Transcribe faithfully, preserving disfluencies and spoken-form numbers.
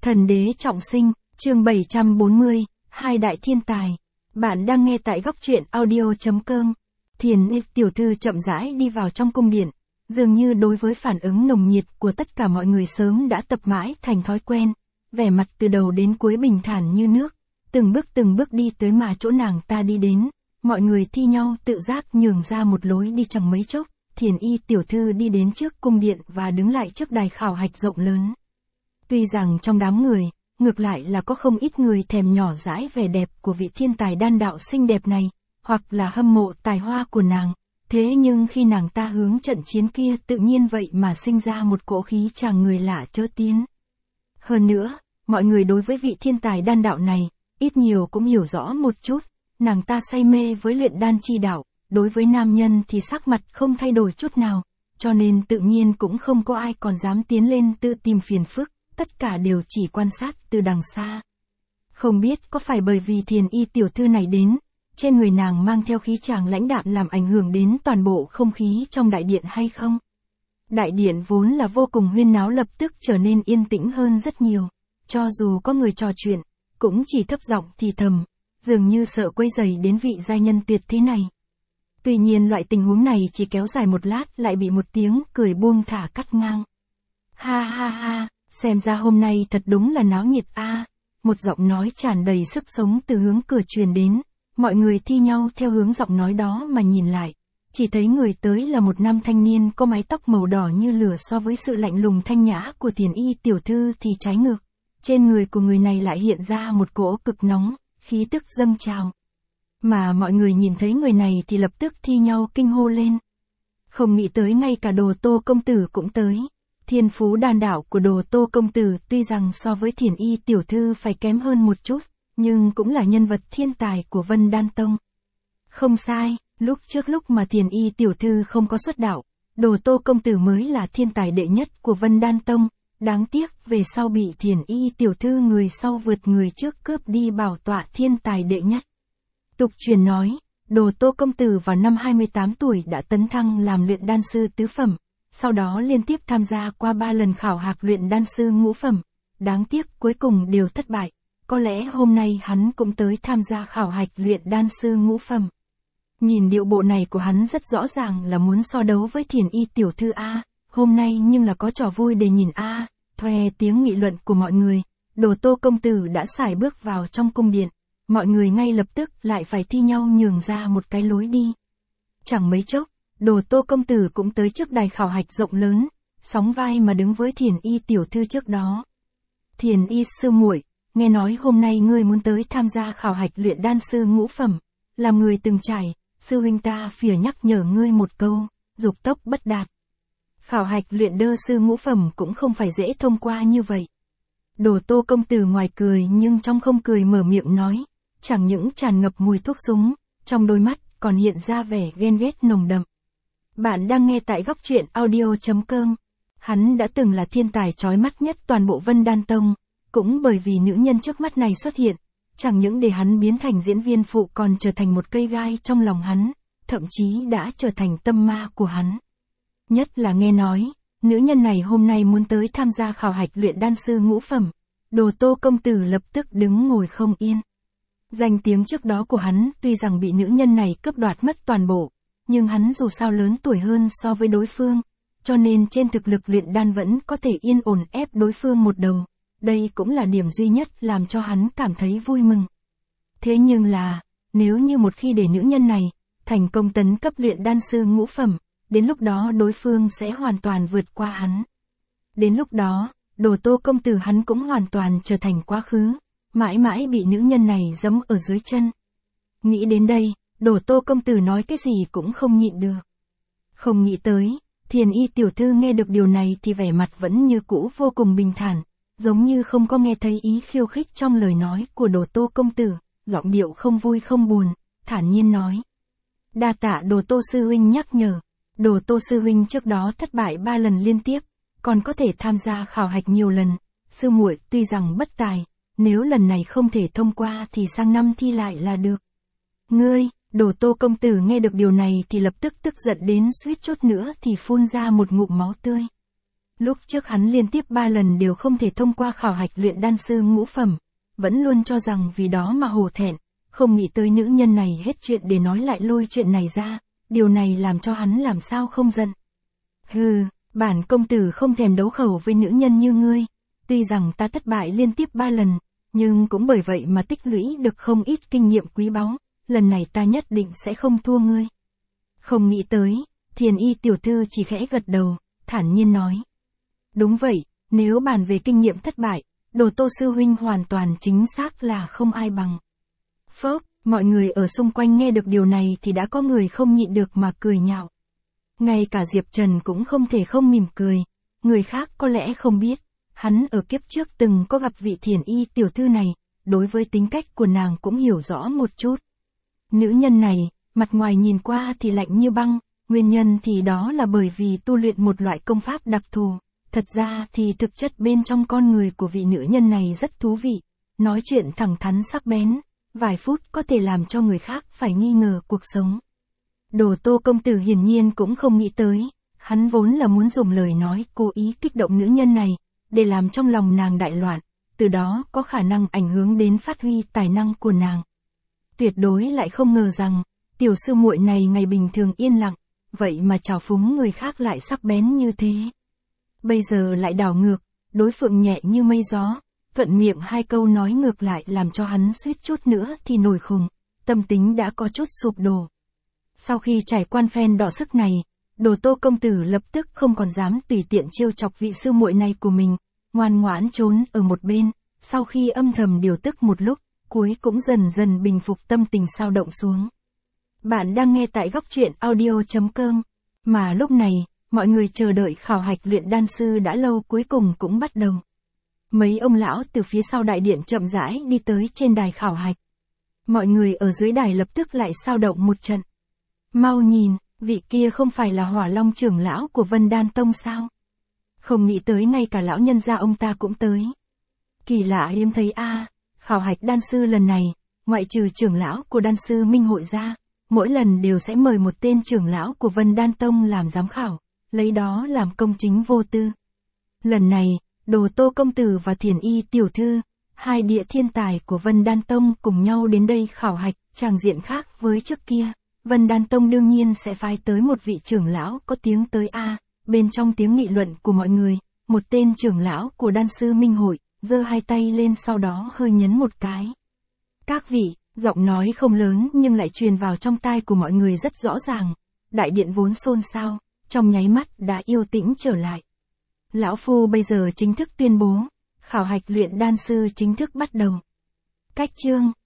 Thần đế trọng sinh, chương bảy trăm bốn mươi, hai đại thiên tài. Bạn đang nghe tại góc truyện audio.com. Thiền Y tiểu thư chậm rãi đi vào trong cung điện, dường như đối với phản ứng nồng nhiệt của tất cả mọi người sớm đã tập mãi thành thói quen, vẻ mặt từ đầu đến cuối bình thản như nước, từng bước từng bước đi tới mà chỗ nàng ta đi đến, mọi người thi nhau tự giác nhường ra một lối đi chẳng mấy chốc. Thiền Y tiểu thư đi đến trước cung điện và đứng lại trước đài khảo hạch rộng lớn. Tuy rằng trong đám người, ngược lại là có không ít người thèm nhỏ dãi vẻ đẹp của vị thiên tài đan đạo xinh đẹp này, hoặc là hâm mộ tài hoa của nàng, thế nhưng khi nàng ta hướng trận chiến kia tự nhiên vậy mà sinh ra một cỗ khí chàng người lạ chớ tiến. Hơn nữa, mọi người đối với vị thiên tài đan đạo này, ít nhiều cũng hiểu rõ một chút, nàng ta say mê với luyện đan chi đạo. Đối với nam nhân thì sắc mặt không thay đổi chút nào, cho nên tự nhiên cũng không có ai còn dám tiến lên tự tìm phiền phức, tất cả đều chỉ quan sát từ đằng xa. Không biết có phải bởi vì Thiền Y tiểu thư này đến, trên người nàng mang theo khí chàng lãnh đạm làm ảnh hưởng đến toàn bộ không khí trong đại điện hay không? Đại điện vốn là vô cùng huyên náo lập tức trở nên yên tĩnh hơn rất nhiều, cho dù có người trò chuyện, cũng chỉ thấp giọng thì thầm, dường như sợ quấy rầy đến vị giai nhân tuyệt thế này. Tuy nhiên loại tình huống này chỉ kéo dài một lát lại bị một tiếng cười buông thả cắt ngang. Ha ha ha, xem ra hôm nay thật đúng là náo nhiệt a. À. Một giọng nói tràn đầy sức sống từ hướng cửa truyền đến, mọi người thi nhau theo hướng giọng nói đó mà nhìn lại, chỉ thấy người tới là một nam thanh niên có mái tóc màu đỏ như lửa. So với sự lạnh lùng thanh nhã của Thiền Y tiểu thư thì trái ngược, trên người của người này lại hiện ra một cỗ cực nóng, khí tức dâng trào. Mà mọi người nhìn thấy người này thì lập tức thi nhau kinh hô lên. Không nghĩ tới ngay cả Đồ Tô công tử cũng tới. Thiên phú đan đạo của Đồ Tô công tử tuy rằng so với Thiền Y tiểu thư phải kém hơn một chút, nhưng cũng là nhân vật thiên tài của Vân Đan Tông. Không sai, lúc trước lúc mà Thiền Y tiểu thư không có xuất đạo, Đồ Tô công tử mới là thiên tài đệ nhất của Vân Đan Tông, đáng tiếc về sau bị Thiền Y tiểu thư người sau vượt người trước cướp đi bảo tọa thiên tài đệ nhất. Tục truyền nói, Đồ Tô công tử vào năm hai mươi tám tuổi đã tấn thăng làm luyện đan sư tứ phẩm, sau đó liên tiếp tham gia qua ba lần khảo hạch luyện đan sư ngũ phẩm, đáng tiếc cuối cùng đều thất bại, có lẽ hôm nay hắn cũng tới tham gia khảo hạch luyện đan sư ngũ phẩm. Nhìn điệu bộ này của hắn rất rõ ràng là muốn so đấu với Thiền Y tiểu thư a, hôm nay nhưng là có trò vui để nhìn a. Thoe tiếng nghị luận của mọi người, Đồ Tô công tử đã sải bước vào trong cung điện. Mọi người ngay lập tức lại phải thi nhau nhường ra một cái lối đi. Chẳng mấy chốc, Đồ Tô công tử cũng tới trước đài khảo hạch rộng lớn, sóng vai mà đứng với Thiền Y tiểu thư trước đó. Thiền Y sư muội, nghe nói hôm nay ngươi muốn tới tham gia khảo hạch luyện đan sư ngũ phẩm, làm người từng trải, sư huynh ta phìa nhắc nhở ngươi một câu, dục tốc bất đạt. Khảo hạch luyện đơ sư ngũ phẩm cũng không phải dễ thông qua như vậy. Đồ Tô công tử ngoài cười nhưng trong không cười mở miệng nói. Chẳng những tràn ngập mùi thuốc súng, trong đôi mắt còn hiện ra vẻ ghen ghét nồng đậm. Bạn đang nghe tại góc truyện audio.com. Hắn đã từng là thiên tài chói mắt nhất toàn bộ Vân Đan Tông, cũng bởi vì nữ nhân trước mắt này xuất hiện, chẳng những để hắn biến thành diễn viên phụ còn trở thành một cây gai trong lòng hắn, thậm chí đã trở thành tâm ma của hắn. Nhất là nghe nói, nữ nhân này hôm nay muốn tới tham gia khảo hạch luyện đan sư ngũ phẩm, Đồ Tô công tử lập tức đứng ngồi không yên. Danh tiếng trước đó của hắn tuy rằng bị nữ nhân này cướp đoạt mất toàn bộ, nhưng hắn dù sao lớn tuổi hơn so với đối phương, cho nên trên thực lực luyện đan vẫn có thể yên ổn ép đối phương một đầu. Đây cũng là điểm duy nhất làm cho hắn cảm thấy vui mừng. Thế nhưng là, nếu như một khi để nữ nhân này thành công tấn cấp luyện đan sư ngũ phẩm, đến lúc đó đối phương sẽ hoàn toàn vượt qua hắn. Đến lúc đó, Đồ Tô công tử hắn cũng hoàn toàn trở thành quá khứ. Mãi mãi bị nữ nhân này giẫm ở dưới chân. Nghĩ đến đây, Đồ Tô công tử nói cái gì cũng không nhịn được. Không nghĩ tới, Thiền Y tiểu thư nghe được điều này thì vẻ mặt vẫn như cũ vô cùng bình thản, giống như không có nghe thấy ý khiêu khích trong lời nói của Đồ Tô công tử, giọng điệu không vui không buồn, thản nhiên nói. Đa tạ Đồ Tô sư huynh nhắc nhở, Đồ Tô sư huynh trước đó thất bại ba lần liên tiếp, còn có thể tham gia khảo hạch nhiều lần, sư muội tuy rằng bất tài, nếu lần này không thể thông qua thì sang năm thi lại là được. Ngươi, Đồ Tô công tử nghe được điều này thì lập tức tức giận đến suýt chút nữa thì phun ra một ngụm máu tươi. Lúc trước hắn liên tiếp ba lần đều không thể thông qua khảo hạch luyện đan sư ngũ phẩm, vẫn luôn cho rằng vì đó mà hổ thẹn, không nghĩ tới nữ nhân này hết chuyện để nói lại lôi chuyện này ra, điều này làm cho hắn làm sao không giận. Hừ, bản công tử không thèm đấu khẩu với nữ nhân như ngươi, tuy rằng ta thất bại liên tiếp ba lần, nhưng cũng bởi vậy mà tích lũy được không ít kinh nghiệm quý báu, lần này ta nhất định sẽ không thua ngươi. Không nghĩ tới, Thiền Y tiểu thư chỉ khẽ gật đầu, thản nhiên nói. Đúng vậy, nếu bàn về kinh nghiệm thất bại, Đồ Tô sư huynh hoàn toàn chính xác là không ai bằng. Phốc, mọi người ở xung quanh nghe được điều này thì đã có người không nhịn được mà cười nhạo. Ngay cả Diệp Trần cũng không thể không mỉm cười, người khác có lẽ không biết, hắn ở kiếp trước từng có gặp vị Thiền Y tiểu thư này, đối với tính cách của nàng cũng hiểu rõ một chút. Nữ nhân này, mặt ngoài nhìn qua thì lạnh như băng, nguyên nhân thì đó là bởi vì tu luyện một loại công pháp đặc thù. Thật ra thì thực chất bên trong con người của vị nữ nhân này rất thú vị, nói chuyện thẳng thắn sắc bén, vài phút có thể làm cho người khác phải nghi ngờ cuộc sống. Đồ Tô công tử hiển nhiên cũng không nghĩ tới, hắn vốn là muốn dùng lời nói cố ý kích động nữ nhân này, để làm trong lòng nàng đại loạn, từ đó có khả năng ảnh hưởng đến phát huy tài năng của nàng. Tuyệt đối lại không ngờ rằng, tiểu sư muội này ngày bình thường yên lặng, vậy mà trào phúng người khác lại sắc bén như thế. Bây giờ lại đảo ngược, đối phương nhẹ như mây gió, thuận miệng hai câu nói ngược lại làm cho hắn suýt chút nữa thì nổi khùng, tâm tính đã có chút sụp đổ. Sau khi trải quan phen đọ sức này, Đồ Tô công tử lập tức không còn dám tùy tiện trêu chọc vị sư muội này của mình, ngoan ngoãn trốn ở một bên, sau khi âm thầm điều tức một lúc, cuối cũng dần dần bình phục tâm tình xao động xuống. Bạn đang nghe tại góc truyện audio chấm com, mà lúc này, mọi người chờ đợi khảo hạch luyện đan sư đã lâu cuối cùng cũng bắt đầu. Mấy ông lão từ phía sau đại điện chậm rãi đi tới trên đài khảo hạch. Mọi người ở dưới đài lập tức lại xao động một trận. Mau nhìn, vị kia không phải là Hỏa Long trưởng lão của Vân Đan Tông sao? Không nghĩ tới ngay cả lão nhân gia ông ta cũng tới. Kỳ lạ hiếm thấy a, khảo hạch đan sư lần này, ngoại trừ trưởng lão của đan sư Minh hội ra, mỗi lần đều sẽ mời một tên trưởng lão của Vân Đan Tông làm giám khảo, lấy đó làm công chính vô tư. Lần này, Đồ Tô công tử và Thiền Y tiểu thư, hai địa thiên tài của Vân Đan Tông cùng nhau đến đây khảo hạch, tràng diện khác với trước kia. Vân Đan Tông đương nhiên sẽ phái tới một vị trưởng lão có tiếng tới a. Bên trong tiếng nghị luận của mọi người, một tên trưởng lão của đan sư Minh hội, giơ hai tay lên sau đó hơi nhấn một cái. Các vị, giọng nói không lớn nhưng lại truyền vào trong tai của mọi người rất rõ ràng. Đại điện vốn xôn xao, trong nháy mắt đã yên tĩnh trở lại. Lão Phu bây giờ chính thức tuyên bố, khảo hạch luyện đan sư chính thức bắt đầu. Cách chương